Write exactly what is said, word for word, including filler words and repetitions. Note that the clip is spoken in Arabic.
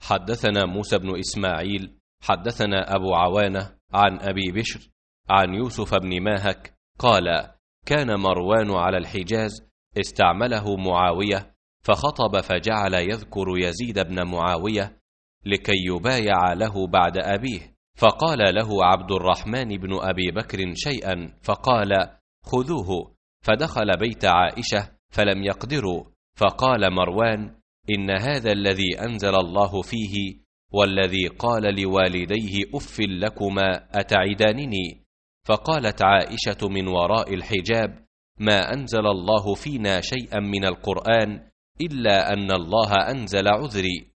حدثنا موسى بن إسماعيل حدثنا أبو عوانة عن أبي بشر عن يوسف بن ماهك قال: كان مروان على الحجاز استعمله معاوية فخطب فجعل يذكر يزيد بن معاوية لكي يبايع له بعد أبيه، فقال له عبد الرحمن بن أبي بكر شيئا فقال: خذوه، فدخل بيت عائشة فلم يقدروا، فقال مروان: إن هذا الذي أنزل الله فيه والذي قال لوالديه أف لكما أتعدانني؟ فقالت عائشة من وراء الحجاب: ما أنزل الله فينا شيئا من القرآن إلا أن الله أنزل عذري.